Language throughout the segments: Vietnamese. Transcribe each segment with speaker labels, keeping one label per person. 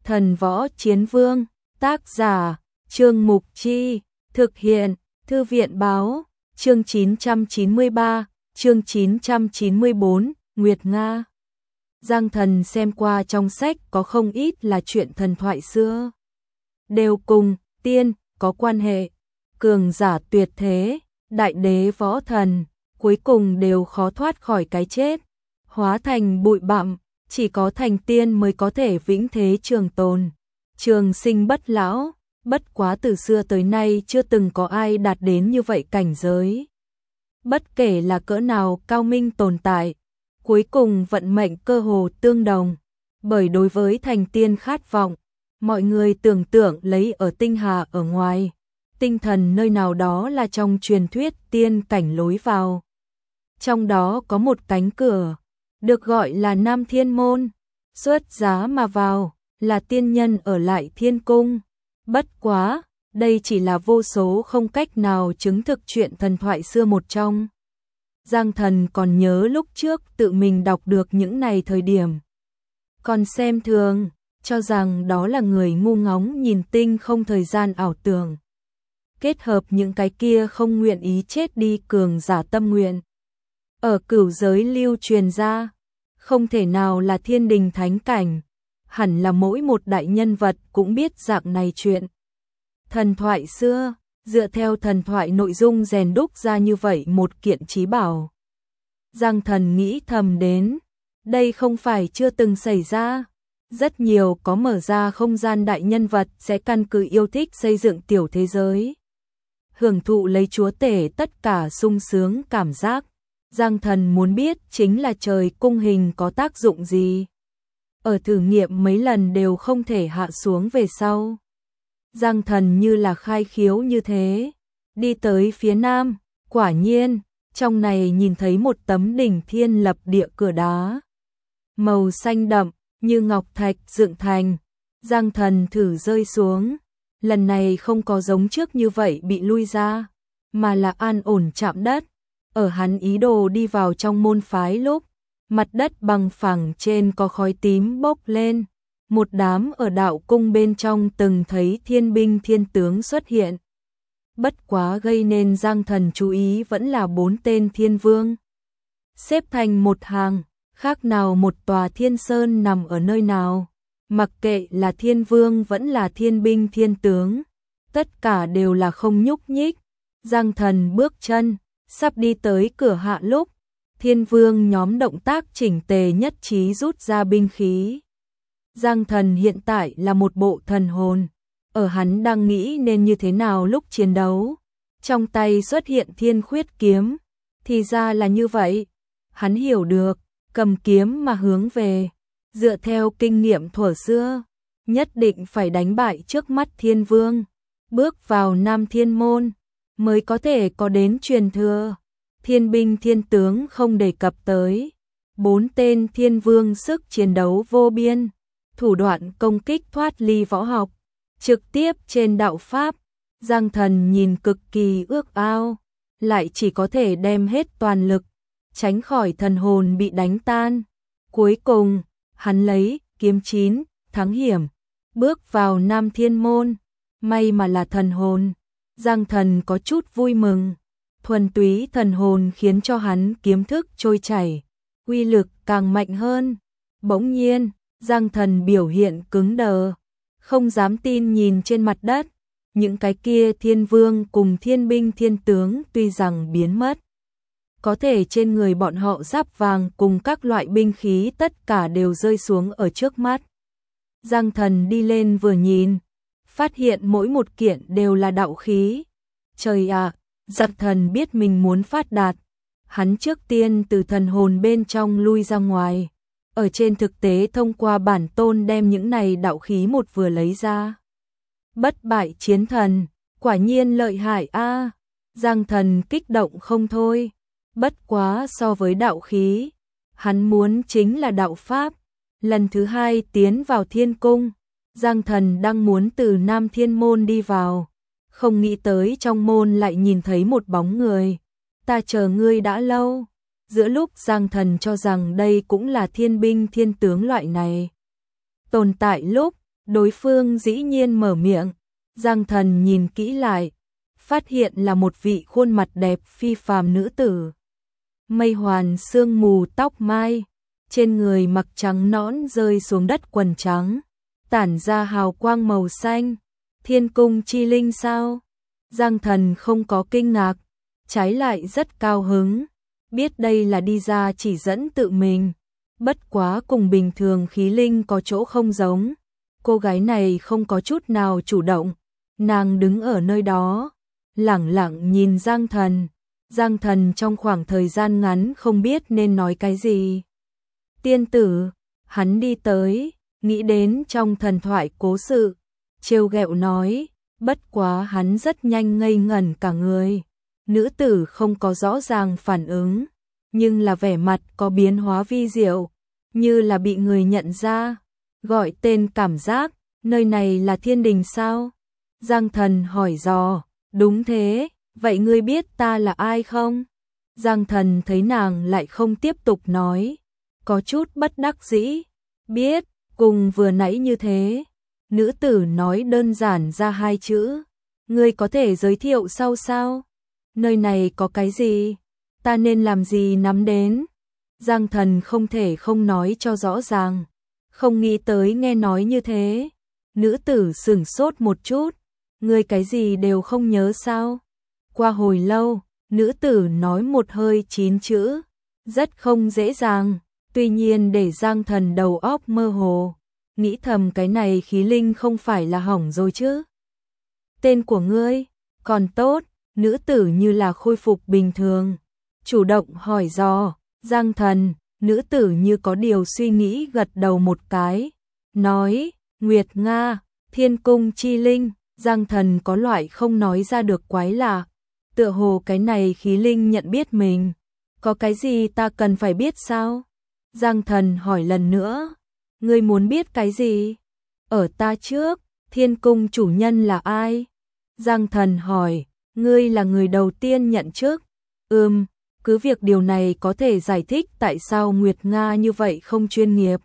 Speaker 1: Thần Võ Chiến Vương, tác giả, Trương Mục Chi, thực hiện, Thư viện Báo, chương 993, chương 994, Nguyệt Nga. Giang Thần xem qua trong sách có không ít là chuyện thần thoại xưa. Đều cùng tiên có quan hệ, cường giả tuyệt thế, đại đế võ thần, cuối cùng đều khó thoát khỏi cái chết, hóa thành bụi bặm, chỉ có thành tiên mới có thể vĩnh thế trường tồn, trường sinh bất lão, bất quá từ xưa tới nay chưa từng có ai đạt đến như vậy cảnh giới. Bất kể là cỡ nào cao minh tồn tại, cuối cùng vận mệnh cơ hồ tương đồng, bởi đối với thành tiên khát vọng, mọi người tưởng tượng lấy ở tinh hà ở ngoài, tinh thần nơi nào đó là trong truyền thuyết tiên cảnh lối vào. Trong đó có một cánh cửa, được gọi là Nam Thiên Môn, xuất giá mà vào, là tiên nhân ở lại thiên cung. Bất quá, đây chỉ là vô số không cách nào chứng thực chuyện thần thoại xưa một trong. Giang Thần còn nhớ lúc trước tự mình đọc được những này thời điểm, còn xem thường, cho rằng đó là người ngu ngóng nhìn tinh không thời gian ảo tưởng. Kết hợp những cái kia không nguyện ý chết đi cường giả tâm nguyện. Ở cửu giới lưu truyền ra, không thể nào là thiên đình thánh cảnh, hẳn là mỗi một đại nhân vật cũng biết dạng này chuyện. Thần thoại xưa, dựa theo thần thoại nội dung rèn đúc ra như vậy một kiện chí bảo. Giang Thần nghĩ thầm đến, đây không phải chưa từng xảy ra. Rất nhiều có mở ra không gian đại nhân vật sẽ căn cứ yêu thích xây dựng tiểu thế giới, hưởng thụ lấy chúa tể tất cả sung sướng cảm giác. Giang Thần muốn biết chính là trời cung hình có tác dụng gì. Ở thử nghiệm mấy lần đều không thể hạ xuống về sau. Giang Thần như là khai khiếu như thế, đi tới phía nam, quả nhiên, trong này nhìn thấy một tấm đỉnh thiên lập địa cửa đá. Màu xanh đậm, như ngọc thạch dựng thành. Giang Thần thử rơi xuống, lần này không có giống trước như vậy bị lui ra, mà là an ổn chạm đất. Ở hắn ý đồ đi vào trong môn phái lúc, mặt đất bằng phẳng trên có khói tím bốc lên, một đám ở đạo cung bên trong từng thấy thiên binh thiên tướng xuất hiện. Bất quá gây nên Giang Thần chú ý vẫn là 4 tên thiên vương, xếp thành một hàng, khác nào một tòa thiên sơn nằm ở nơi nào, mặc kệ là thiên vương vẫn là thiên binh thiên tướng, tất cả đều là không nhúc nhích. Giang Thần bước chân, sắp đi tới cửa hạ lúc, thiên vương nhóm động tác chỉnh tề nhất trí rút ra binh khí. Giang Thần hiện tại là một bộ thần hồn, ở hắn đang nghĩ nên như thế nào lúc chiến đấu, trong tay xuất hiện thiên khuyết kiếm, thì ra là như vậy, hắn hiểu được, cầm kiếm mà hướng về, dựa theo kinh nghiệm thuở xưa, nhất định phải đánh bại trước mắt thiên vương, bước vào Nam Thiên Môn, mới có thể có đến truyền thừa. Thiên binh thiên tướng không đề cập tới, 4 tên thiên vương sức chiến đấu vô biên, thủ đoạn công kích thoát ly võ học, trực tiếp trên đạo pháp. Giang Thần nhìn cực kỳ ước ao, lại chỉ có thể đem hết toàn lực, tránh khỏi thần hồn bị đánh tan. Cuối cùng, hắn lấy kiếm 9, thắng hiểm, bước vào Nam Thiên Môn, may mà là thần hồn. Giang Thần có chút vui mừng, thuần túy thần hồn khiến cho hắn kiếm thức trôi chảy, uy lực càng mạnh hơn. Bỗng nhiên, Giang Thần biểu hiện cứng đờ, không dám tin nhìn trên mặt đất, những cái kia thiên vương cùng thiên binh thiên tướng tuy rằng biến mất, có thể trên người bọn họ giáp vàng cùng các loại binh khí tất cả đều rơi xuống ở trước mắt. Giang Thần đi lên vừa nhìn, phát hiện mỗi một kiện đều là đạo khí. Trời ạ, Giang Thần biết mình muốn phát đạt, hắn trước tiên từ thần hồn bên trong lui ra ngoài, ở trên thực tế thông qua bản tôn đem những này đạo khí một vừa lấy ra. Bất bại chiến thần, quả nhiên lợi hại a. Giang Thần kích động không thôi. Bất quá so với đạo khí, hắn muốn chính là đạo pháp. Lần thứ 2 tiến vào thiên cung, Giang Thần đang muốn từ Nam Thiên Môn đi vào, không nghĩ tới trong môn lại nhìn thấy một bóng người. Ta chờ ngươi đã lâu. Giữa lúc Giang Thần cho rằng đây cũng là thiên binh thiên tướng loại này tồn tại lúc, Đối phương dĩ nhiên mở miệng, Giang Thần nhìn kỹ lại, phát hiện là một vị khuôn mặt đẹp phi phàm nữ tử. Mây hoàn sương mù tóc mai, trên người mặc trắng nõn rơi xuống đất quần trắng, tản ra hào quang màu xanh. Thiên cung chi linh sao? Giang Thần không có kinh ngạc, trái lại rất cao hứng, biết đây là đi ra chỉ dẫn tự mình. Bất quá cùng bình thường khí linh có chỗ không giống, cô gái này không có chút nào chủ động, nàng đứng ở nơi đó, lẳng lặng nhìn Giang Thần. Giang Thần trong khoảng thời gian ngắn không biết nên nói cái gì. Tiên tử, hắn đi tới, nghĩ đến trong thần thoại cố sự, trêu ghẹo nói, bất quá hắn rất nhanh ngây ngẩn cả người. Nữ tử không có rõ ràng phản ứng, nhưng là vẻ mặt có biến hóa vi diệu, như là bị người nhận ra. Gọi tên cảm giác, nơi này là thiên đình sao? Giang Thần hỏi dò, đúng thế, vậy ngươi biết ta là ai không? Giang Thần thấy nàng lại không tiếp tục nói, có chút bất đắc dĩ, biết, cùng vừa nãy như thế. Nữ tử nói đơn giản ra hai chữ, ngươi có thể giới thiệu sau sao? Nơi này có cái gì? Ta nên làm gì nắm đến? Giang Thần không thể không nói cho rõ ràng, không nghĩ tới nghe nói như thế. Nữ tử sửng sốt một chút, ngươi cái gì đều không nhớ sao? Qua hồi lâu, nữ tử nói một hơi 9 chữ, rất không dễ dàng, tuy nhiên để Giang Thần đầu óc mơ hồ, nghĩ thầm cái này khí linh không phải là hỏng rồi chứ. Tên của ngươi, còn tốt, nữ tử như là khôi phục bình thường, chủ động hỏi dò. Giang Thần, nữ tử như có điều suy nghĩ gật đầu một cái, nói, Nguyệt Nga, thiên cung chi linh. Giang Thần có loại không nói ra được quái lạ, tựa hồ cái này khí linh nhận biết mình. Có cái gì ta cần phải biết sao? Giang Thần hỏi lần nữa, ngươi muốn biết cái gì? Ở ta trước, thiên cung chủ nhân là ai? Giang Thần hỏi, ngươi là người đầu tiên nhận chức. Cứ việc điều này có thể giải thích tại sao Nguyệt Nga như vậy không chuyên nghiệp.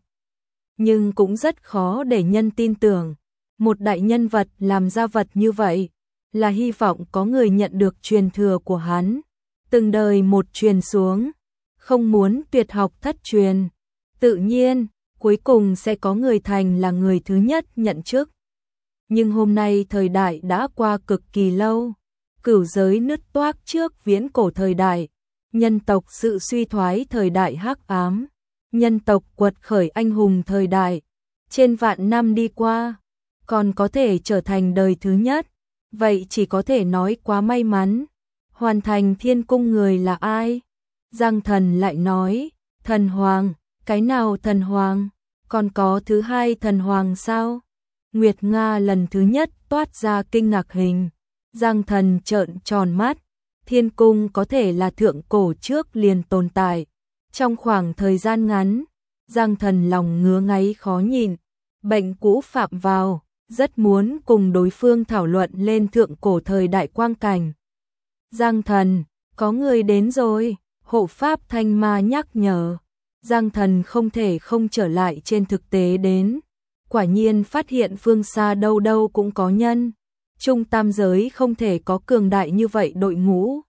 Speaker 1: Nhưng cũng rất khó để nhân tin tưởng. Một đại nhân vật làm ra vật như vậy, là hy vọng có người nhận được truyền thừa của hắn. Từng đời một truyền xuống, không muốn tuyệt học thất truyền. Tự nhiên, cuối cùng sẽ có người thành là người thứ nhất nhận chức. Nhưng hôm nay thời đại đã qua cực kỳ lâu. Cửu giới nứt toác trước viễn cổ thời đại. Nhân tộc sự suy thoái thời đại hắc ám. Nhân tộc quật khởi anh hùng thời đại. Trên vạn năm đi qua, còn có thể trở thành đời thứ nhất. Vậy chỉ có thể nói quá may mắn. Hoàn thành thiên cung người là ai? Giang Thần lại nói, thần hoàng. Cái nào thần hoàng? Còn có thứ hai thần hoàng sao? Nguyệt Nga lần thứ nhất toát ra kinh ngạc hình. Giang Thần trợn tròn mắt. Thiên cung có thể là thượng cổ trước liền tồn tại. Trong khoảng thời gian ngắn, Giang Thần lòng ngứa ngáy khó nhịn. Bệnh cũ phạm vào, rất muốn cùng đối phương thảo luận lên thượng cổ thời đại quang cảnh. Giang Thần, có người đến rồi, hộ pháp Thanh Ma nhắc nhở. Giang Thần không thể không trở lại trên thực tế đến. Quả nhiên phát hiện phương xa đâu đâu cũng có nhân. Trung tam giới không thể có cường đại như vậy đội ngũ.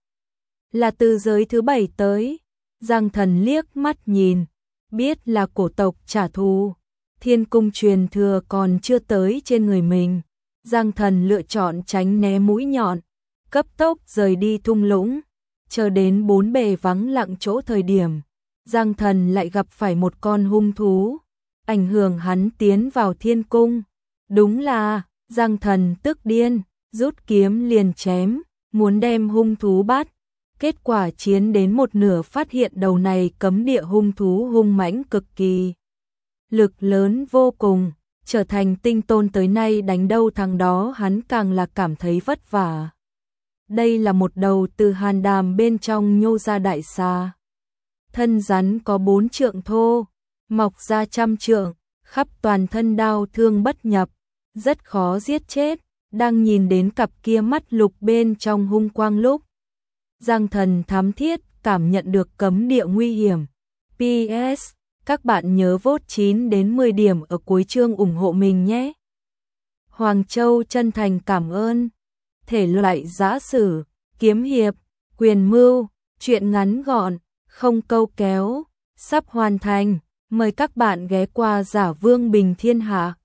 Speaker 1: Là từ giới thứ 7 tới. Giang Thần liếc mắt nhìn, biết là cổ tộc trả thù. Thiên cung truyền thừa còn chưa tới trên người mình. Giang Thần lựa chọn tránh né mũi nhọn, cấp tốc rời đi thung lũng. Chờ đến bốn bề vắng lặng chỗ thời điểm, Giang Thần lại gặp phải một con hung thú, ảnh hưởng hắn tiến vào thiên cung. Đúng là, Giang Thần tức điên, rút kiếm liền chém, muốn đem hung thú bắt. Kết quả chiến đến một nửa phát hiện đầu này cấm địa hung thú hung mãnh cực kỳ. Lực lớn vô cùng, trở thành tinh tôn tới nay đánh đâu thằng đó hắn càng là cảm thấy vất vả. Đây là một đầu từ hàn đàm bên trong nhô ra đại xà. Thân rắn có 4 trượng thô, mọc ra 100 trượng, khắp toàn thân đao thương bất nhập, rất khó giết chết. Đang nhìn đến cặp kia mắt lục bên trong hung quang lúc, Giang Thần thám thiết cảm nhận được cấm địa nguy hiểm. PS, các bạn nhớ vote 9 đến 10 điểm ở cuối chương ủng hộ mình nhé. Hoàng Châu chân thành cảm ơn. Thể loại giã sử, kiếm hiệp, quyền mưu, truyện ngắn gọn, không câu kéo, sắp hoàn thành. Mời các bạn ghé qua Giả Vương Bình Thiên Hạ.